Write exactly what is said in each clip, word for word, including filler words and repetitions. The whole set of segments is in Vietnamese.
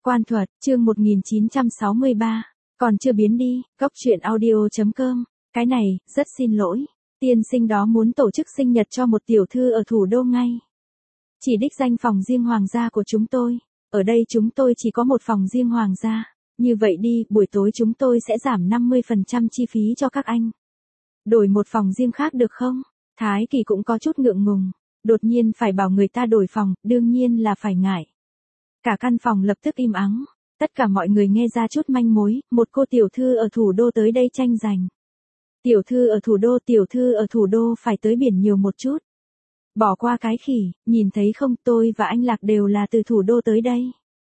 Quan thuật, chương một nghìn chín trăm sáu mươi ba. Còn chưa biến đi, góc truyện audio chấm com. Cái này, rất xin lỗi. Tiên sinh đó muốn tổ chức sinh nhật cho một tiểu thư ở thủ đô ngay. Chỉ đích danh phòng riêng hoàng gia của chúng tôi. Ở đây chúng tôi chỉ có một phòng riêng hoàng gia. Như vậy đi, buổi tối chúng tôi sẽ giảm năm mươi phần trăm chi phí cho các anh. Đổi một phòng riêng khác được không? Thái Kỳ cũng có chút ngượng ngùng. Đột nhiên phải bảo người ta đổi phòng, đương nhiên là phải ngại. Cả căn phòng lập tức im ắng. Tất cả mọi người nghe ra chút manh mối, một cô tiểu thư ở thủ đô tới đây tranh giành. Tiểu thư ở thủ đô, tiểu thư ở thủ đô phải tới biển nhiều một chút. Bỏ qua cái khỉ, nhìn thấy không, tôi và anh Lạc đều là từ thủ đô tới đây.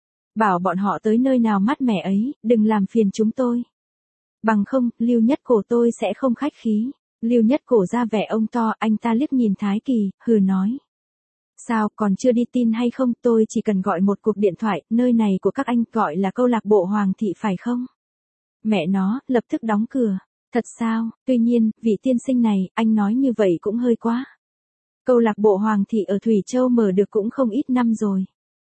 Bảo bọn họ tới nơi nào mát mẻ ấy, đừng làm phiền chúng tôi. Bằng không, Lưu Nhất Cổ tôi sẽ không khách khí. Lưu Nhất Cổ ra vẻ ông to, anh ta liếc nhìn Thái Kỳ, hừ nói. Sao, còn chưa đi tin hay không, tôi chỉ cần gọi một cuộc điện thoại, nơi này của các anh gọi là câu lạc bộ Hoàng thị phải không? Mẹ nó, lập tức đóng cửa. Thật sao, tuy nhiên, vị tiên sinh này, anh nói như vậy cũng hơi quá. Câu lạc bộ Hoàng thị ở Thủy Châu mở được cũng không ít năm rồi.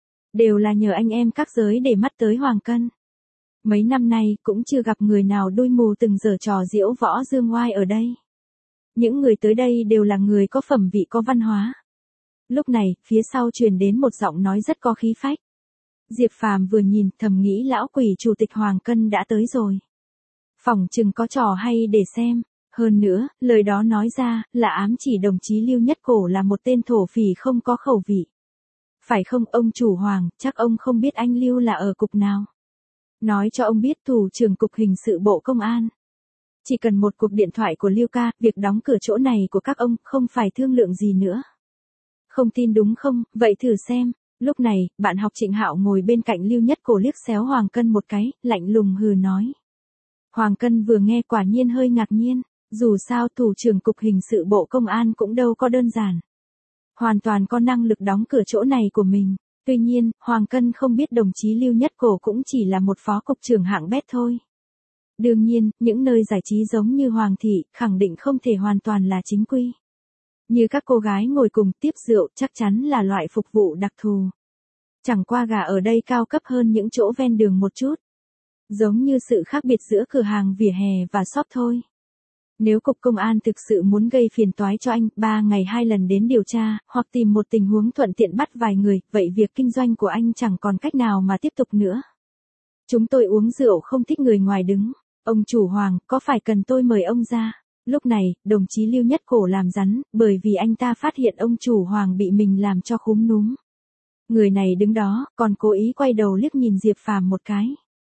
Đều là nhờ anh em các giới để mắt tới Hoàng Cân. Mấy năm nay, cũng chưa gặp người nào đuôi mù từng giở trò diễu võ dương oai ở đây. Những người tới đây đều là người có phẩm vị có văn hóa. Lúc này, phía sau truyền đến một giọng nói rất có khí phách. Diệp Phàm vừa nhìn, thầm nghĩ lão quỷ chủ tịch Hoàng Cân đã tới rồi. Phỏng chừng có trò hay để xem. Hơn nữa, lời đó nói ra, là ám chỉ đồng chí Lưu Nhất Cổ là một tên thổ phỉ không có khẩu vị. Phải không ông chủ Hoàng, chắc ông không biết anh Lưu là ở cục nào. Nói cho ông biết thủ trưởng cục hình sự bộ công an. Chỉ cần một cuộc điện thoại của Lưu ca, việc đóng cửa chỗ này của các ông không phải thương lượng gì nữa. Không tin đúng không, vậy thử xem. Lúc này, bạn học Trịnh Hạo ngồi bên cạnh Lưu Nhất Cổ liếc xéo Hoàng Cân một cái, lạnh lùng hừ nói. Hoàng Cân vừa nghe quả nhiên hơi ngạc nhiên, dù sao thủ trưởng cục hình sự bộ công an cũng đâu có đơn giản. Hoàn toàn có năng lực đóng cửa chỗ này của mình. Tuy nhiên, Hoàng Cân không biết đồng chí Lưu Nhất Cổ cũng chỉ là một phó cục trưởng hạng bét thôi. Đương nhiên, những nơi giải trí giống như Hoàng thị, khẳng định không thể hoàn toàn là chính quy. Như các cô gái ngồi cùng tiếp rượu chắc chắn là loại phục vụ đặc thù. Chẳng qua gà ở đây cao cấp hơn những chỗ ven đường một chút. Giống như sự khác biệt giữa cửa hàng vỉa hè và shop thôi. Nếu cục công an thực sự muốn gây phiền toái cho anh, ba ngày hai lần đến điều tra, hoặc tìm một tình huống thuận tiện bắt vài người, vậy việc kinh doanh của anh chẳng còn cách nào mà tiếp tục nữa. Chúng tôi uống rượu không thích người ngoài đứng. Ông chủ Hoàng, có phải cần tôi mời ông ra? Lúc này, đồng chí Lưu Nhất Cổ làm rắn, bởi vì anh ta phát hiện ông chủ Hoàng bị mình làm cho khúm núm. Người này đứng đó, còn cố ý quay đầu liếc nhìn Diệp Phàm một cái.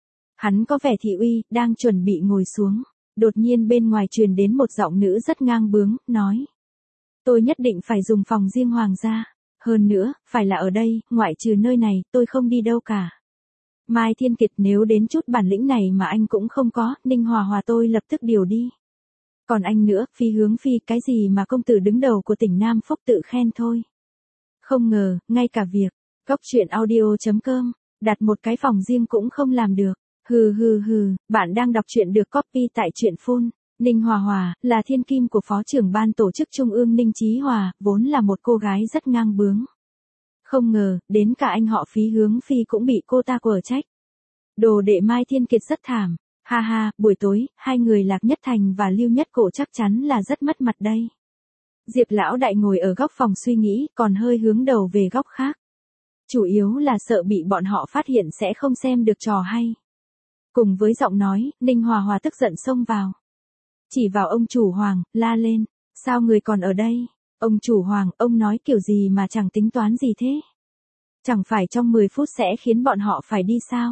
Hắn có vẻ thị uy, đang chuẩn bị ngồi xuống. Đột nhiên bên ngoài truyền đến một giọng nữ rất ngang bướng, nói. Tôi nhất định phải dùng phòng riêng Hoàng gia. Hơn nữa, phải là ở đây, ngoại trừ nơi này, tôi không đi đâu cả. Mai Thiên Kiệt, nếu đến chút bản lĩnh này mà anh cũng không có, Ninh Hòa Hòa tôi lập tức điều đi. Còn anh nữa, Phi Hướng Phi, cái gì mà công tử đứng đầu của tỉnh Nam Phúc tự khen thôi. Không ngờ, ngay cả việc, góc truyện audio chấm com, đặt một cái phòng riêng cũng không làm được. Hừ hừ hừ, bạn đang đọc truyện được copy tại truyện phun. Ninh Hòa Hòa, là thiên kim của Phó trưởng ban tổ chức Trung ương Ninh Chí Hòa, vốn là một cô gái rất ngang bướng. Không ngờ, đến cả anh họ Phí Hướng Phi cũng bị cô ta quở trách. Đồ đệ Mai Thiên Kiệt rất thảm. Ha ha, buổi tối, hai người Lạc Nhất Thành và Lưu Nhất Cổ chắc chắn là rất mất mặt đây. Diệp lão đại ngồi ở góc phòng suy nghĩ, còn hơi hướng đầu về góc khác. Chủ yếu là sợ bị bọn họ phát hiện sẽ không xem được trò hay. Cùng với giọng nói, Ninh Hòa Hòa tức giận xông vào. Chỉ vào ông chủ Hoàng, la lên. Sao người còn ở đây? Ông chủ Hoàng, ông nói kiểu gì mà chẳng tính toán gì thế? Chẳng phải trong mười phút sẽ khiến bọn họ phải đi sao?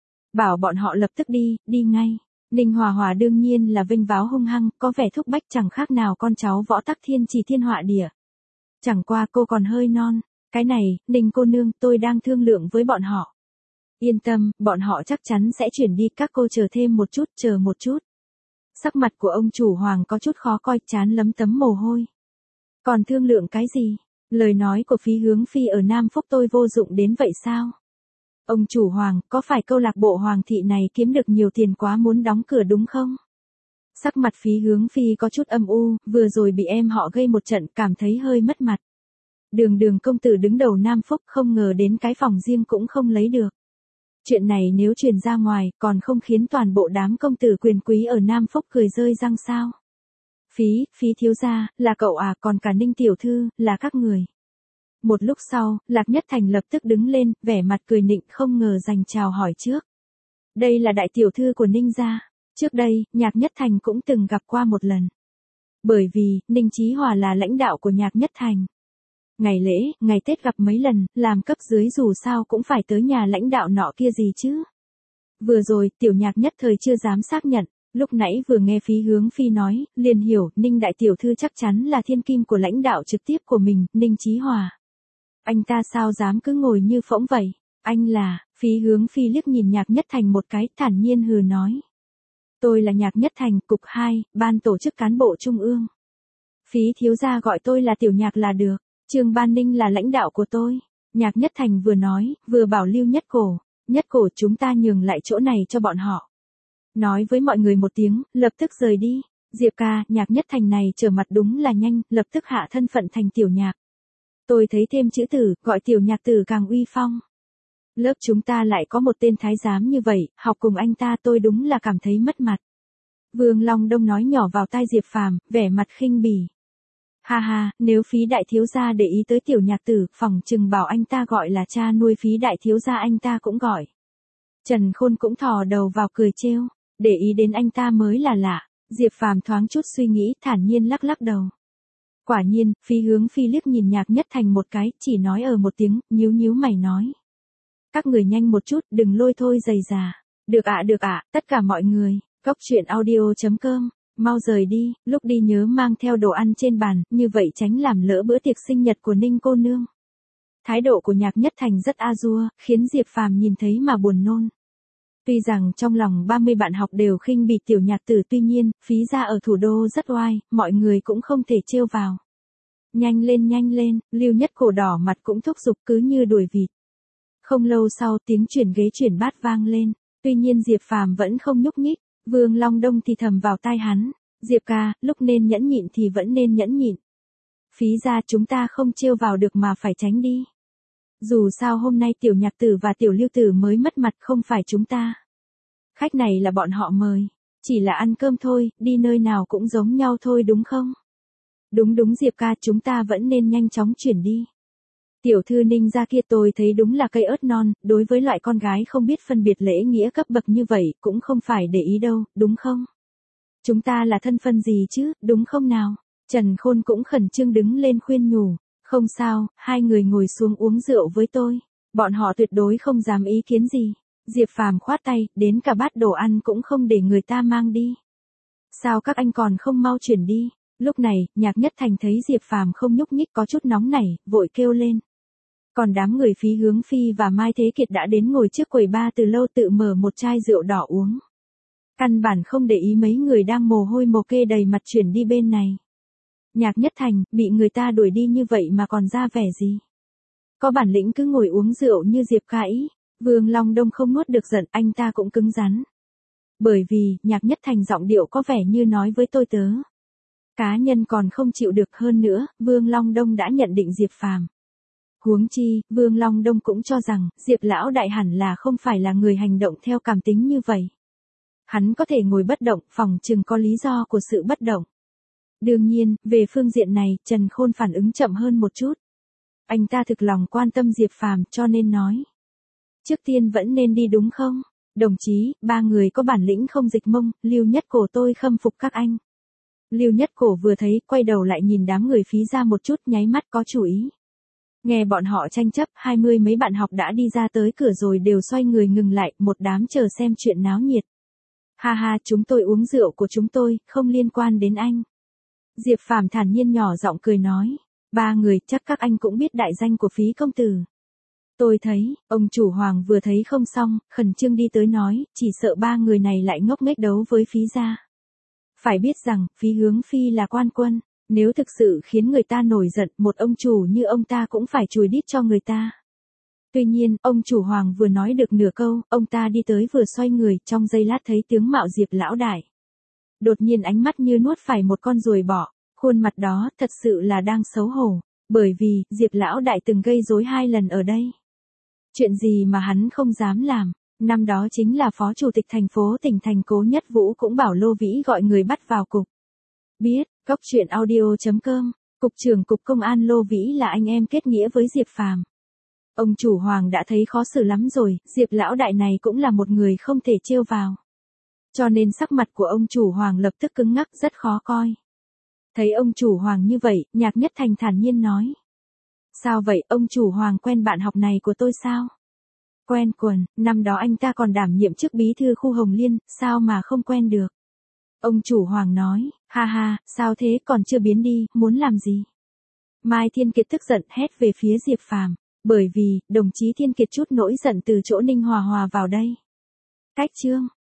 Bảo bọn họ lập tức đi, đi ngay. Ninh Hòa Hòa đương nhiên là vênh váo hung hăng, có vẻ thúc bách chẳng khác nào con cháu Võ Tắc Thiên Chỉ thiên họa địa. Chẳng qua cô còn hơi non. Cái này, Ninh cô nương, tôi đang thương lượng với bọn họ. Yên tâm, bọn họ chắc chắn sẽ chuyển đi, các cô chờ thêm một chút, chờ một chút. Sắc mặt của ông chủ Hoàng có chút khó coi, trán lấm tấm mồ hôi. Còn thương lượng cái gì? Lời nói của Phí Hướng Phi ở Nam Phúc tôi vô dụng đến vậy sao? Ông chủ Hoàng, có phải câu lạc bộ Hoàng thị này kiếm được nhiều tiền quá muốn đóng cửa đúng không? Sắc mặt Phí Hướng Phi có chút âm u, vừa rồi bị em họ gây một trận, cảm thấy hơi mất mặt. Đường đường công tử đứng đầu Nam Phúc, không ngờ đến cái phòng riêng cũng không lấy được. Chuyện này nếu truyền ra ngoài, còn không khiến toàn bộ đám công tử quyền quý ở Nam Phúc cười rơi răng sao? Phí, Phí thiếu gia, là cậu à, còn cả Ninh tiểu thư, là các người. Một lúc sau, Lạc Nhất Thành lập tức đứng lên, vẻ mặt cười nịnh không ngờ dành chào hỏi trước. Đây là đại tiểu thư của Ninh gia. Trước đây, Nhạc Nhất Thành cũng từng gặp qua một lần. Bởi vì, Ninh Chí Hòa là lãnh đạo của Nhạc Nhất Thành. Ngày lễ, ngày Tết gặp mấy lần, làm cấp dưới dù sao cũng phải tới nhà lãnh đạo nọ kia gì chứ. Vừa rồi, tiểu Nhạc nhất thời chưa dám xác nhận, lúc nãy vừa nghe Phí Hướng Phi nói, liền hiểu, Ninh đại tiểu thư chắc chắn là thiên kim của lãnh đạo trực tiếp của mình, Ninh Chí Hòa. Anh ta sao dám cứ ngồi như phỗng vậy, anh là, Phí Hướng Phi liếc nhìn Nhạc Nhất Thành một cái, thản nhiên hừ nói. Tôi là Nhạc Nhất Thành, cục hai, ban tổ chức cán bộ trung ương. Phí thiếu gia gọi tôi là tiểu Nhạc là được. Trương Ban Ninh là lãnh đạo của tôi. Nhạc Nhất Thành vừa nói, vừa bảo Lưu Nhất Cổ, Nhất Cổ chúng ta nhường lại chỗ này cho bọn họ. Nói với mọi người một tiếng, lập tức rời đi. Diệp ca, Nhạc Nhất Thành này trở mặt đúng là nhanh, lập tức hạ thân phận thành tiểu Nhạc. Tôi thấy thêm chữ tử, gọi tiểu Nhạc tử càng uy phong. Lớp chúng ta lại có một tên thái giám như vậy, học cùng anh ta tôi đúng là cảm thấy mất mặt. Vương Long Đông nói nhỏ vào tai Diệp Phàm, vẻ mặt khinh bỉ. Ha ha, nếu Phí đại thiếu gia để ý tới tiểu Nhạc tử, phỏng chừng bảo anh ta gọi là cha nuôi Phí đại thiếu gia anh ta cũng gọi. Trần Khôn cũng thò đầu vào cười trêu, để ý đến anh ta mới là lạ. Diệp Phàm thoáng chút suy nghĩ, thản nhiên lắc lắc đầu. Quả nhiên, Phí Hướng Phi liếc nhìn Nhạc Nhất Thành một cái, chỉ nói ở một tiếng, nhíu nhíu mày nói. Các người nhanh một chút, đừng lôi thôi dày già. Được ạ được ạ, tất cả mọi người, cốc truyện audio chấm com. Mau rời đi, lúc đi nhớ mang theo đồ ăn trên bàn, như vậy tránh làm lỡ bữa tiệc sinh nhật của Ninh cô nương. Thái độ của Nhạc Nhất Thành rất a dua, khiến Diệp Phàm nhìn thấy mà buồn nôn. Tuy rằng trong lòng ba mươi bạn học đều khinh bỉ tiểu Nhạc tử, tuy nhiên, Phí gia ở thủ đô rất oai, mọi người cũng không thể trêu vào. Nhanh lên nhanh lên, Lưu Nhất Cổ đỏ mặt cũng thúc giục cứ như đuổi vịt. Không lâu sau tiếng chuyển ghế chuyển bát vang lên, tuy nhiên Diệp Phàm vẫn không nhúc nhích. Vương Long Đông thì thầm vào tai hắn, Diệp ca, lúc nên nhẫn nhịn thì vẫn nên nhẫn nhịn. Phí ra chúng ta không trêu vào được mà phải tránh đi. Dù sao hôm nay tiểu Nhạc tử và tiểu Lưu tử mới mất mặt không phải chúng ta. Khách này là bọn họ mời, chỉ là ăn cơm thôi, đi nơi nào cũng giống nhau thôi đúng không? Đúng đúng Diệp ca, chúng ta vẫn nên nhanh chóng chuyển đi. Tiểu thư Ninh gia kia tôi thấy đúng là cây ớt non, đối với loại con gái không biết phân biệt lễ nghĩa cấp bậc như vậy, cũng không phải để ý đâu, đúng không? Chúng ta là thân phận gì chứ, đúng không nào? Trần Khôn cũng khẩn trương đứng lên khuyên nhủ, không sao, hai người ngồi xuống uống rượu với tôi, bọn họ tuyệt đối không dám ý kiến gì. Diệp Phàm khoát tay, đến cả bát đồ ăn cũng không để người ta mang đi. Sao các anh còn không mau chuyển đi? Lúc này, Nhạc Nhất Thành thấy Diệp Phàm không nhúc nhích có chút nóng nảy, vội kêu lên. Còn đám người Phí Hướng Phi và Mai Thế Kiệt đã đến ngồi trước quầy bar từ lâu tự mở một chai rượu đỏ uống. Căn bản không để ý mấy người đang mồ hôi mồ kê đầy mặt chuyển đi bên này. Nhạc Nhất Thành, bị người ta đuổi đi như vậy mà còn ra vẻ gì? Có bản lĩnh cứ ngồi uống rượu như Diệp cãi. Vương Long Đông không nuốt được giận, anh ta cũng cứng rắn. Bởi vì, Nhạc Nhất Thành giọng điệu có vẻ như nói với tôi tớ. Cá nhân còn không chịu được hơn nữa, Vương Long Đông đã nhận định Diệp Phàm. Huống chi, Vương Long Đông cũng cho rằng, Diệp lão đại hẳn là không phải là người hành động theo cảm tính như vậy. Hắn có thể ngồi bất động, phòng chừng có lý do của sự bất động. Đương nhiên, về phương diện này, Trần Khôn phản ứng chậm hơn một chút. Anh ta thực lòng quan tâm Diệp Phàm cho nên nói. Trước tiên vẫn nên đi đúng không? Đồng chí, ba người có bản lĩnh không dịch mông, Lưu Nhất Cổ tôi khâm phục các anh. Lưu Nhất Cổ vừa thấy, quay đầu lại nhìn đám người Phí ra một chút, nháy mắt có chủ ý. Nghe bọn họ tranh chấp, hai mươi mấy bạn học đã đi ra tới cửa rồi đều xoay người ngừng lại, một đám chờ xem chuyện náo nhiệt. Ha ha, chúng tôi uống rượu của chúng tôi, không liên quan đến anh. Diệp Phàm thản nhiên nhỏ giọng cười nói, ba người, chắc các anh cũng biết đại danh của Phí công tử. Tôi thấy, ông chủ Hoàng vừa thấy không xong, khẩn trương đi tới nói, chỉ sợ ba người này lại ngốc nghếch đấu với Phí gia. Phải biết rằng, Phí Hướng Phi là quan quân, nếu thực sự khiến người ta nổi giận, một ông chủ như ông ta cũng phải chùi đít cho người ta. Tuy nhiên, ông chủ Hoàng vừa nói được nửa câu, ông ta đi tới vừa xoay người, trong giây lát thấy tướng mạo Diệp lão đại. Đột nhiên ánh mắt như nuốt phải một con ruồi bọ, khuôn mặt đó thật sự là đang xấu hổ, bởi vì, Diệp lão đại từng gây rối hai lần ở đây. Chuyện gì mà hắn không dám làm, Năm đó chính là phó chủ tịch thành phố tỉnh thành Cố Nhất Vũ cũng bảo Lô Vĩ gọi người bắt vào cục. Biết, góc truyện audio.com, Cục trưởng Cục Công an Lô Vĩ là anh em kết nghĩa với Diệp Phàm. Ông chủ Hoàng đã thấy khó xử lắm rồi, Diệp lão đại này cũng là một người không thể trêu vào. Cho nên sắc mặt của ông chủ Hoàng lập tức cứng ngắc rất khó coi. Thấy ông chủ Hoàng như vậy, Nhạc Nhất Thành thản nhiên nói. Sao vậy, ông chủ Hoàng quen bạn học này của tôi sao? Quen quần, năm đó anh ta còn đảm nhiệm chức bí thư khu Hồng Liên, sao mà không quen được? Ông chủ Hoàng nói, ha ha, sao thế còn chưa biến đi, muốn làm gì? Mai Thiên Kiệt tức giận hét về phía Diệp Phàm, bởi vì, đồng chí Thiên Kiệt chút nỗi giận từ chỗ Ninh Hòa Hòa vào đây. Cách chương.